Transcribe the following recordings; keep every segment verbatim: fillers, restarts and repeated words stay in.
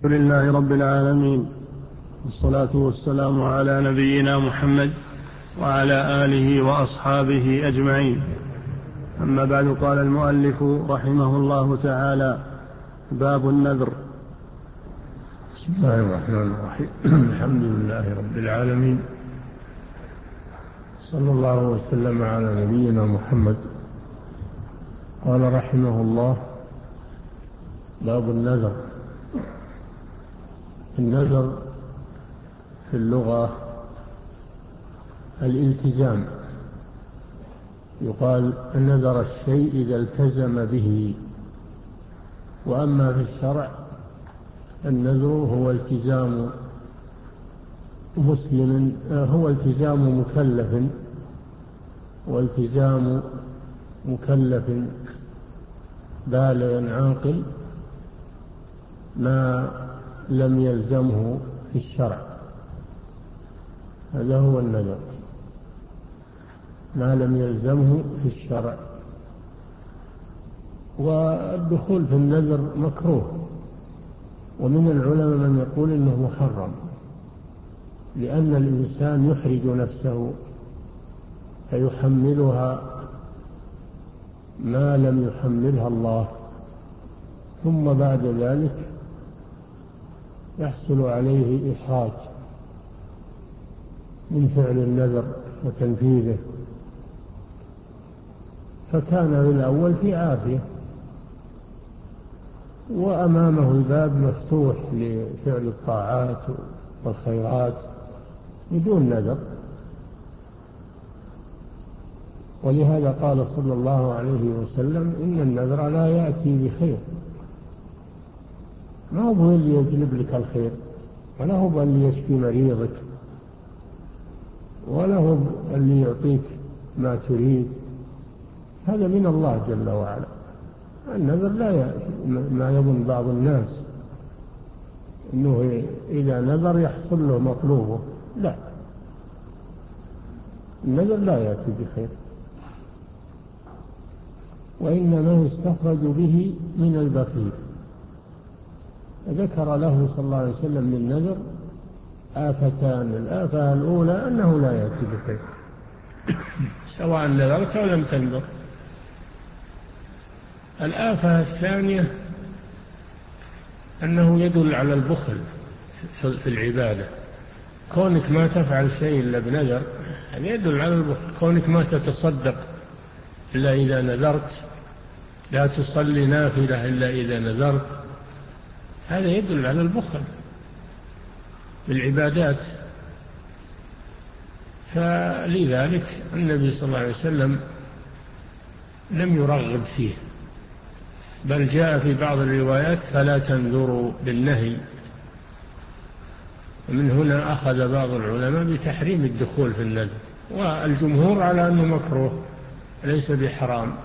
الحمد لله رب العالمين، والصلاة والسلام على نبينا محمد وعلى آله وأصحابه أجمعين. أما بعد، قال المؤلف رحمه الله تعالى: باب النذر. بسم الله الرحمن الرحيم. الحمد لله رب العالمين، صلى الله وسلم على نبينا محمد. قال رحمه الله: باب النذر. النذر في اللغة الالتزام، يقال نذر الشيء إذا التزم به. وأما في الشرع النذر هو التزام مسلم، هو التزام مكلف، والتزام مكلف بالغ عاقل ما لم يلزمه في الشرع. هذا هو النذر، ما لم يلزمه في الشرع. والدخول في النذر مكروه، ومن العلماء من يقول إنه محرم، لأن الإنسان يحرج نفسه فيحملها ما لم يحملها الله، ثم بعد ذلك يحصل عليه إحراج من فعل النذر وتنفيذه. فكان بالأول في عافية، وأمامه الباب مفتوح لفعل الطاعات والخيرات بدون نذر. ولهذا قال صلى الله عليه وسلم: إن النذر لا يأتي بخير. ما هو اللي يجلب لك الخير، ولا هو اللي يشفي مريضك، ولا هو اللي يعطيك ما تريد. هذا من الله جل وعلا. النذر لا يأتي ما يظن بعض الناس إنه إذا نذر يحصل له مطلوبه. لا، النذر لا يأتي بخير، وإنما يستخرج به من البخيل. ذكر له صلى الله عليه وسلم للنذر آفتان: الآفة الأولى أنه لا يأتي بخير سواء نذرت أو لم تنذر. الآفة الثانية أنه يدل على البخل في العبادة. كونك ما تفعل شيء إلا بنذر يعني يدل على البخل. كونك ما تتصدق إلا إذا نذرت، لا تصلي نافلة إلا إذا نذرت، هذا يدل على البخل بالعبادات. فلذلك النبي صلى الله عليه وسلم لم يرغب فيه، بل جاء في بعض الروايات: فلا تنذروا بالنهي. ومن هنا أخذ بعض العلماء بتحريم الدخول في النذر، والجمهور على أنه مكروه ليس بحرام،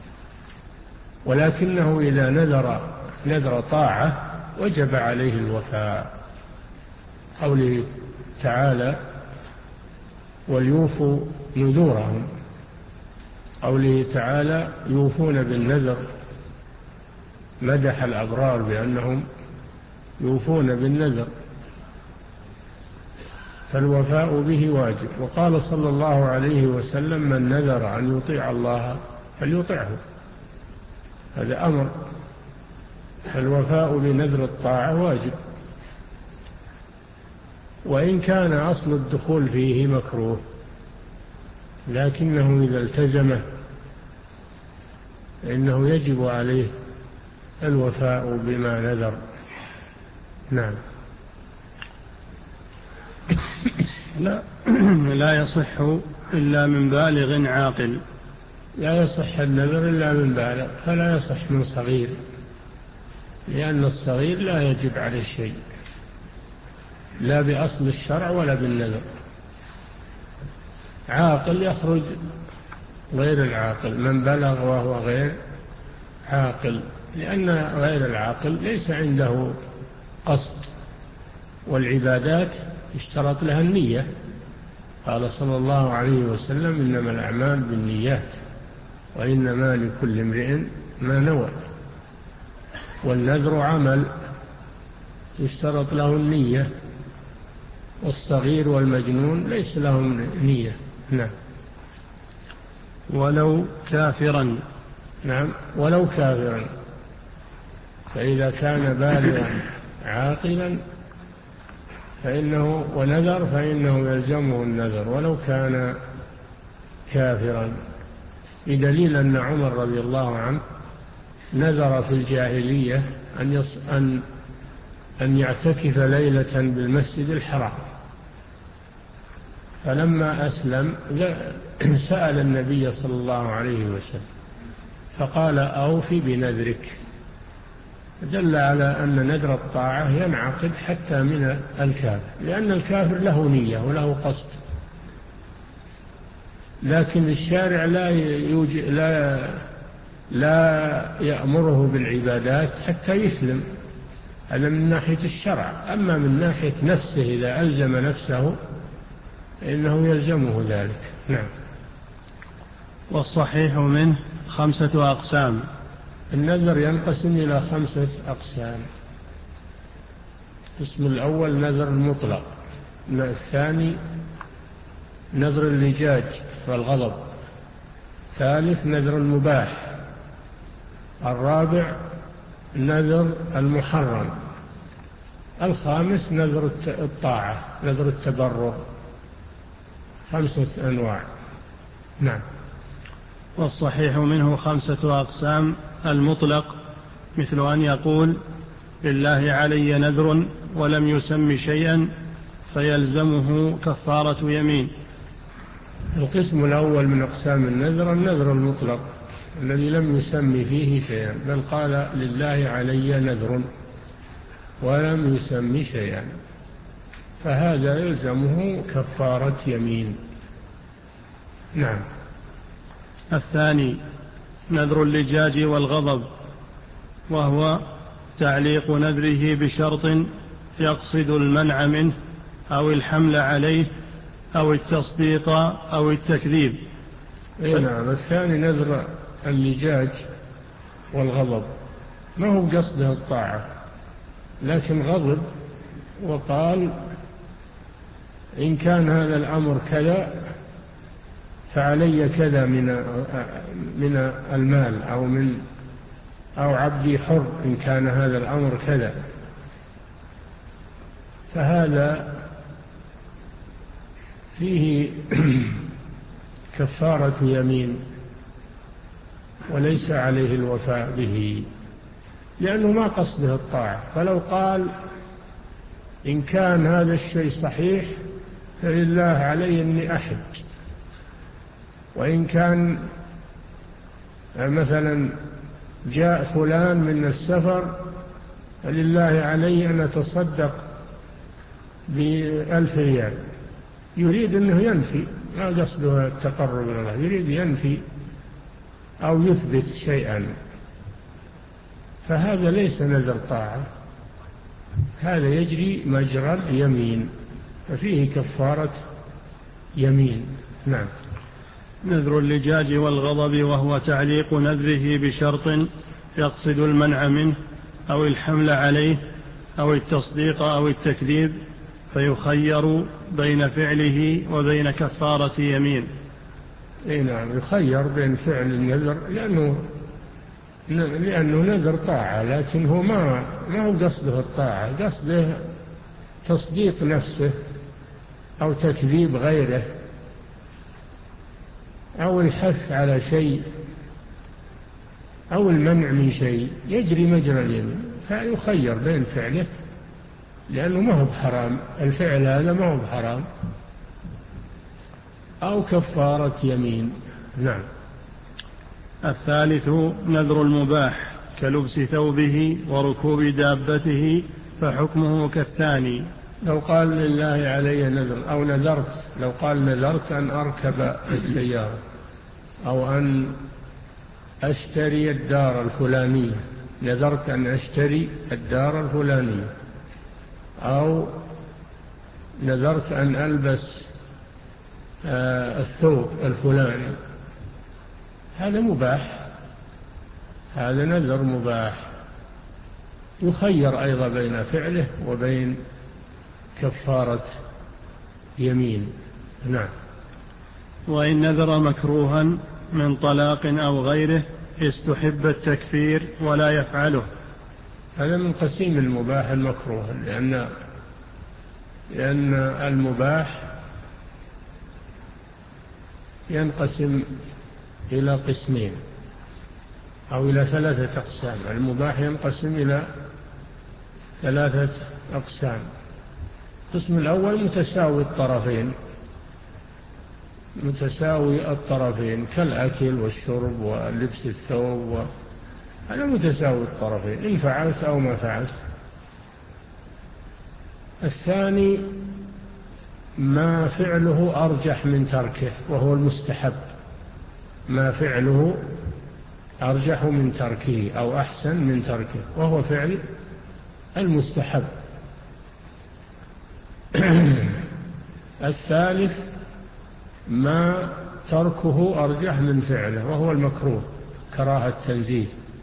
ولكنه إذا نذر نذر طاعة وجب عليه الوفاء. قوله تعالى: وليوفوا نذورهم. قوله تعالى: يوفون بالنذر، مدح الأبرار بأنهم يوفون بالنذر، فالوفاء به واجب. وقال صلى الله عليه وسلم: من نذر أن يطيع الله فليطعه. هذا أمر، فالوفاء بنذر الطاعة واجب، وإن كان أصل الدخول فيه مكروه، لكنه إذا التزمه فإنه يجب عليه الوفاء بما نذر. نعم. لا, لا يصح إلا من بالغ عاقل. لا يصح النذر إلا من بالغ، فلا يصح من صغير، لأن الصغير لا يجب عليه شيء، لا بأصل الشرع ولا بالنذر. عاقل يخرج غير العاقل، من بلغ وهو غير عاقل، لأن غير العاقل ليس عنده قصد، والعبادات اشترط لها النية. قال صلى الله عليه وسلم: إنما الأعمال بالنيات وإنما لكل امرئ ما نوى. والنذر عمل يشترط له النية، والصغير والمجنون ليس لهم نية. نعم. ولو كافرا. نعم ولو كافرا، فإذا كان بالغا عاقلا فإنه ونذر فإنه يلزمه النذر ولو كان كافرا، بدليل أن عمر رضي الله عنه نذر في الجاهلية أن يص... أن أن يعتكف ليلة بالمسجد الحرام، فلما أسلم سأل النبي صلى الله عليه وسلم فقال أوفي بنذرك، دل على أن نذر الطاعة ينعقد حتى من الكافر، لأن الكافر له نية وله قصد، لكن الشارع لا يوجد لا لا يأمره بالعبادات حتى يسلم، هذا من ناحية الشرع. أما من ناحية نفسه إذا ألزم نفسه إنه يلزمه ذلك. نعم. والصحيح منه خمسة أقسام. النذر ينقسم إلى خمسة أقسام. القسم الأول نذر المطلق، الثاني نذر اللجاج والغضب، ثالث نذر المباح، الرابع نذر المحرم، الخامس نذر الطاعة نذر التبرع. خمسة أنواع. نعم. والصحيح منه خمسة أقسام. المطلق مثل أن يقول لله علي نذر ولم يسم شيئا فيلزمه كفارة يمين. القسم الأول من أقسام النذر النذر المطلق الذي لم يسم فيه شيئا، بل قال لله علي نذر ولم يسم شيئا، فهذا يلزمه كفارة يمين. نعم. الثاني نذر اللجاج والغضب، وهو تعليق نذره بشرط يقصد المنع منه أو الحمل عليه أو التصديق أو التكذيب. نعم. الثاني نذر اللجاج والغضب ما هو قصده الطاعة، لكن غضب وقال إن كان هذا الأمر كذا فعلي كذا من من المال أو من أو عبدي حر إن كان هذا الأمر كذا، فهذا فيه كفارة يمين وليس عليه الوفاء به، لأنه ما قصده الطاعة. فلو قال إن كان هذا الشيء صحيح فلله علي أني أحج، وإن كان مثلا جاء فلان من السفر فلله علي أن أتصدق بألف ريال، يريد أنه ينفي، ما قصده التقرب إلى الله، يريد ينفي أو يثبت شيئا، فهذا ليس نذر طاعة، هذا يجري مجرى اليمين، ففيه كفارة يمين. نعم. نذر اللجاج والغضب، وهو تعليق نذره بشرط يقصد المنع منه أو الحمل عليه أو التصديق أو التكذيب، فيخير بين فعله وبين كفارة يمين. اي نعم، يخير بين فعل النذر لأنه لأنه نذر طاعة، لكن هو ما ما هو قصده الطاعة، قصده تصديق نفسه أو تكذيب غيره أو الحث على شيء أو المنع من شيء، يجري مجرى اليمين، فيخير بين فعله لأنه ما هو بحرام، الفعل هذا ما هو بحرام، أو كفارة يمين. نعم. الثالث نذر المباح كلبس ثوبه وركوب دابته، فحكمه كالثاني. لو قال لله علي نذر أو نذرت، لو قال نذرت أن أركب السيارة أو أن أشتري الدار الفلانية، نذرت أن أشتري الدار الفلانية، أو نذرت أن ألبس الثوب الفلاني، هذا مباح، هذا نذر مباح. يخير أيضا بين فعله وبين كفارة يمين. نعم. وإن نذر مكروها من طلاق أو غيره استحب التكفير ولا يفعله. هذا من قسيم المباح المكروه، لأن لأن المباح ينقسم إلى قسمين أو إلى ثلاثة أقسام. المباح ينقسم إلى ثلاثة أقسام. القسم الأول متساوي الطرفين، متساوي الطرفين كالأكل والشرب ولبس الثوب، هذا متساوي الطرفين إن فعلت أو ما فعلت. الثاني ما فعله أرجح من تركه وهو المستحب، ما فعله أرجح من تركه أو أحسن من تركه وهو فعل المستحب. الثالث ما تركه أرجح من فعله وهو المكروه، كراهة تنزيه.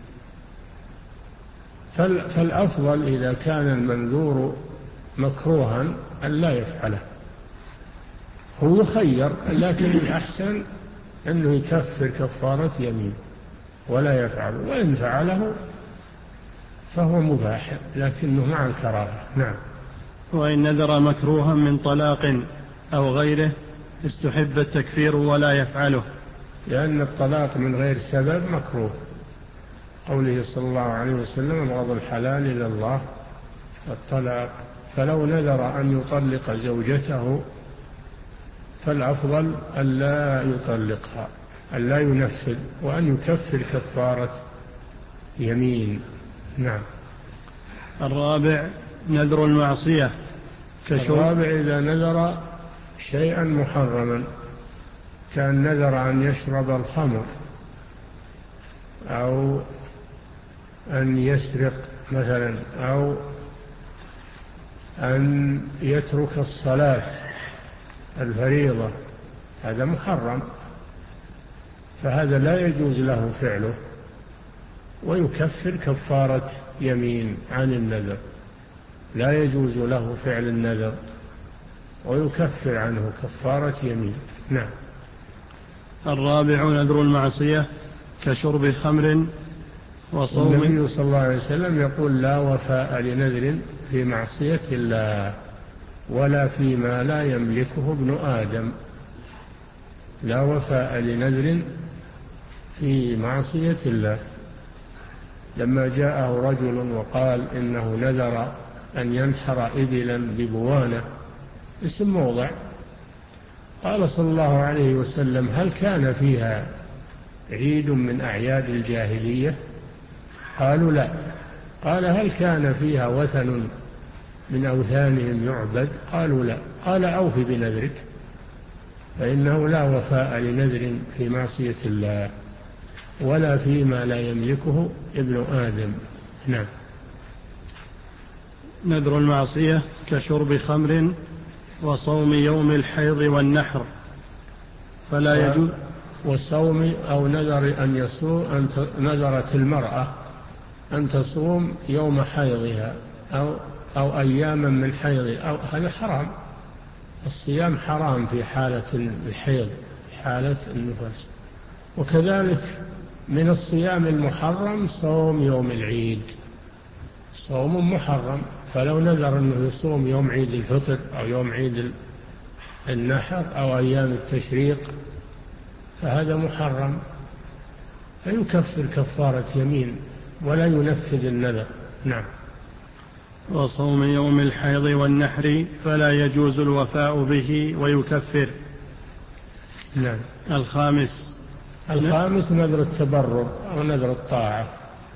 فالأفضل إذا كان المنذور مكروها أن لا يفعله، هو يخير، لكن الأحسن أنه يكفر كفارة يمين ولا يفعله، وإن فعله فهو مباح لكنه مع الكراهة. نعم. وإن نذر مكروها من طلاق أو غيره استحب التكفير ولا يفعله، لأن الطلاق من غير سبب مكروه، قوله صلى الله عليه وسلم أبغض الحلال إلى الله الطلاق. فلو نذر أن يطلق زوجته فالأفضل أن لا يطلقها، أن لا ينفذ، وأن يكفر كفارة يمين. نعم. الرابع نذر المعصية كشرب. الرابع إذا نذر شيئا محرما، كان نذر أن يشرب الخمر أو أن يسرق مثلا أو أن يترك الصلاة الفريضة، هذا محرم، فهذا لا يجوز له فعله ويكفر كفارة يمين عن النذر، لا يجوز له فعل النذر ويكفر عنه كفارة يمين. نعم. الرابع نذر المعصية كشرب خمر وصوم. النبي صلى الله عليه وسلم يقول لا وفاء لنذر في معصية الله ولا فيما لا يملكه ابن آدم. لا وفاء لنذر في معصية الله. لما جاءه رجل وقال إنه نذر أن ينحر إبلا ببوانة، اسم موضع، قال صلى الله عليه وسلم هل كان فيها عيد من أعياد الجاهلية؟ قالوا لا. قال هل كان فيها وثن من أوثانهم يعبد؟ قالوا لا. قال أوف بنذرك، فإنه لا وفاء لنذر في معصية الله ولا فيما لا يملكه ابن آدم. نعم. نذر المعصية كشرب خمر وصوم يوم الحيض والنحر فلا يجوز. والصوم أو نذر أن يصوم، أن نذرت المرأة أن تصوم يوم حيضها أو أو أياما من حيض، أو هذا حرام. الصيام حرام في حالة الحيض، في حالة النفاس. وكذلك من الصيام المحرم صوم يوم العيد، صوم محرم، فلو نذر أنه يصوم يوم عيد الفطر أو يوم عيد النحر أو أيام التشريق فهذا محرم، فيكفر كفارة يمين ولا ينفذ النذر. نعم. وصوم يوم الحيض والنحر فلا يجوز الوفاء به ويكفر. نعم. الخامس الخامس نذر التبرع أو نذر الطاعة،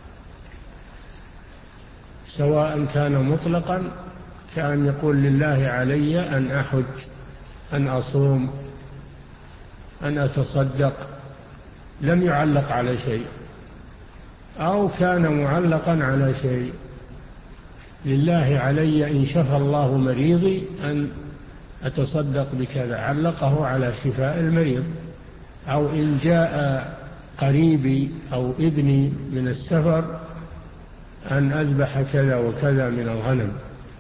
سواء كان مطلقا كأن يقول لله علي أن أحج، أن أصوم، أن أتصدق، لم يعلق على شيء، أو كان معلقا على شيء، لله علي إن شفى الله مريضي أن أتصدق بكذا، علقه على شفاء المريض. أو إن جاء قريبي أو ابني من السفر أن أذبح كذا وكذا من الغنم،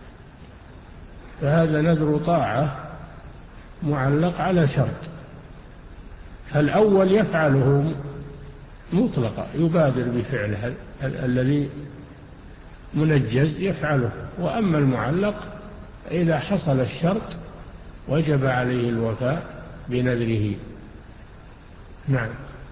فهذا نذر طاعة معلق على شرط. فالأول يفعله مطلقا، يبادر بفعله الذي منجز يفعله، وأما المعلق إذا حصل الشرط وجب عليه الوفاء بنذره. نعم.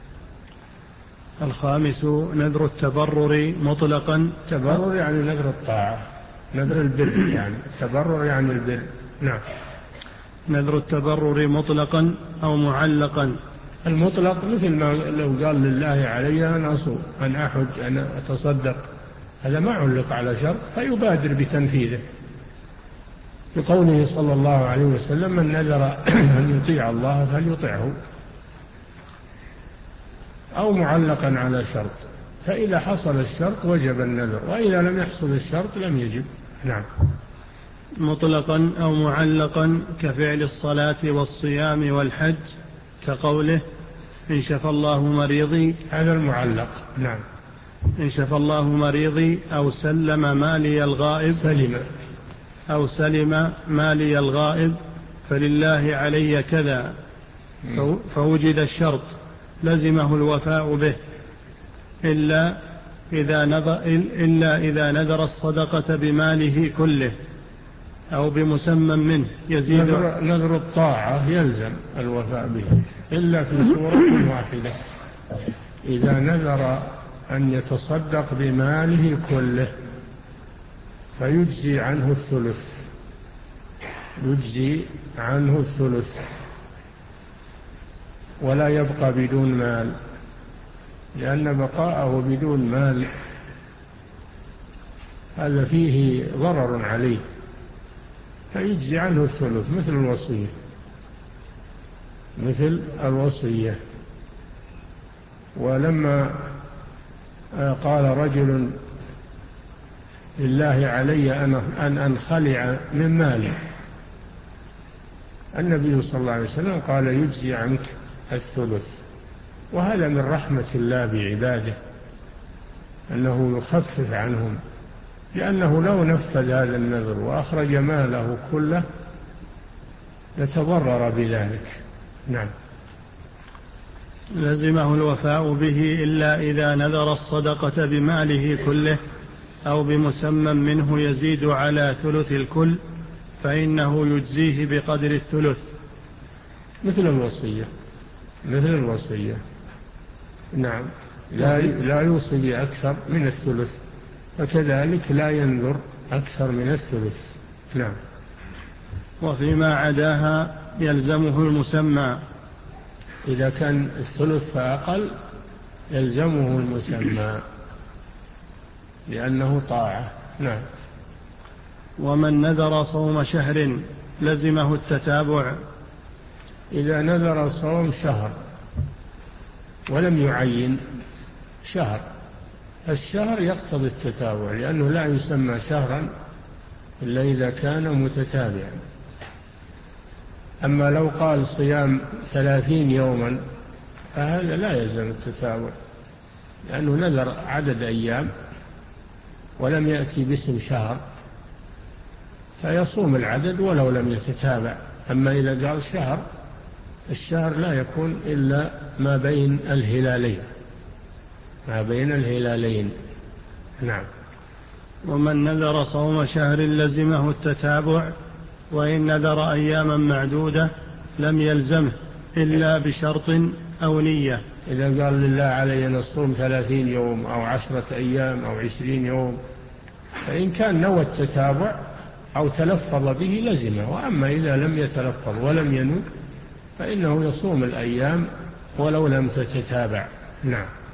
الخامس نذر التبرر مطلقا. التبرر يعني نذر الطاعة، نذر البر يعني التبرر يعني البر. نعم. نذر التبرر مطلقا أو معلقا. المطلق مثل ما لو قال لله علي أن أصوم أن أحج أن أتصدق، هذا ما علق على شرط فيبادر بتنفيذه، بقوله صلى الله عليه وسلم من نذر أن يطيع الله فليطعه، أو معلقا على شرط، فإذا حصل الشرط وجب النذر، وإذا لم يحصل الشرط لم يجب. نعم. مطلقا أو معلقا كفعل الصلاة والصيام والحج، كقوله إن شفى الله مريضي، هذا المعلق. نعم. إن شفى الله مريضي أو سلم مالي الغائب، سلم أو سلم مالي الغائب فلله علي كذا، فوجد الشرط لزمه الوفاء به إلا إذا نذر, إلا إذا نذر الصدقة بماله كله أو بمسمى منه يزيد. نذر, نذر الطاعة يلزم الوفاء به إلا في سورة واحدة، إذا نذر أن يتصدق بماله كله فيجزي عنه الثلث، يجزي عنه الثلث ولا يبقى بدون مال، لأن بقاءه بدون مال هذا فيه ضرر عليه، فيجزي عنه الثلث مثل الوصية، مثل الوصية. ولما قال رجل لله علي أن أنخلع من مالي، النبي صلى الله عليه وسلم قال يجزي عنك الثلث، وهذا من رحمة الله بعباده أنه يخفف عنهم، لأنه لو نفذ هذا النذر وأخرج ماله كله لتضرر بذلك. نعم. لزمه الوفاء به إلا إذا نذر الصدقة بماله كله أو بمسمى منه يزيد على ثلث الكل، فإنه يجزيه بقدر الثلث. مثل الوصية، مثل الوصية. نعم. لا لا يوصي بأكثر من الثلث، فكذلك لا ينذر أكثر من الثلث. نعم. وفيما عداها يلزمه المسمى، إذا كان الثلث فأقل يلزمه المسمى لأنه طاعة. نعم. ومن نذر صوم شهر لزمه التتابع. إذا نذر صوم شهر ولم يعين شهر، الشهر يقتضي التتابع، لأنه لا يسمى شهرا إلا إذا كان متتابعا. أما لو قال صيام ثلاثين يوما فهذا لا يلزم التتابع، لأنه نذر عدد أيام ولم يأتي باسم شهر، فيصوم العدد ولو لم يتتابع. أما إذا قال شهر، الشهر لا يكون إلا ما بين الهلالين، ما بين الهلالين. نعم. ومن نذر صوم شهر لزمه التتابع، وإن نذر أياما معدودة لم يلزمه إلا بشرط أو نية. إذا قال لله علي أن أصوم ثلاثين يوم أو عشرة أيام أو عشرين يوم، فإن كان نوى التتابع أو تلفظ به لزمه. وأما إذا لم يتلفظ ولم ينوي فإنه يصوم الأيام ولو لم تتتابع. نعم.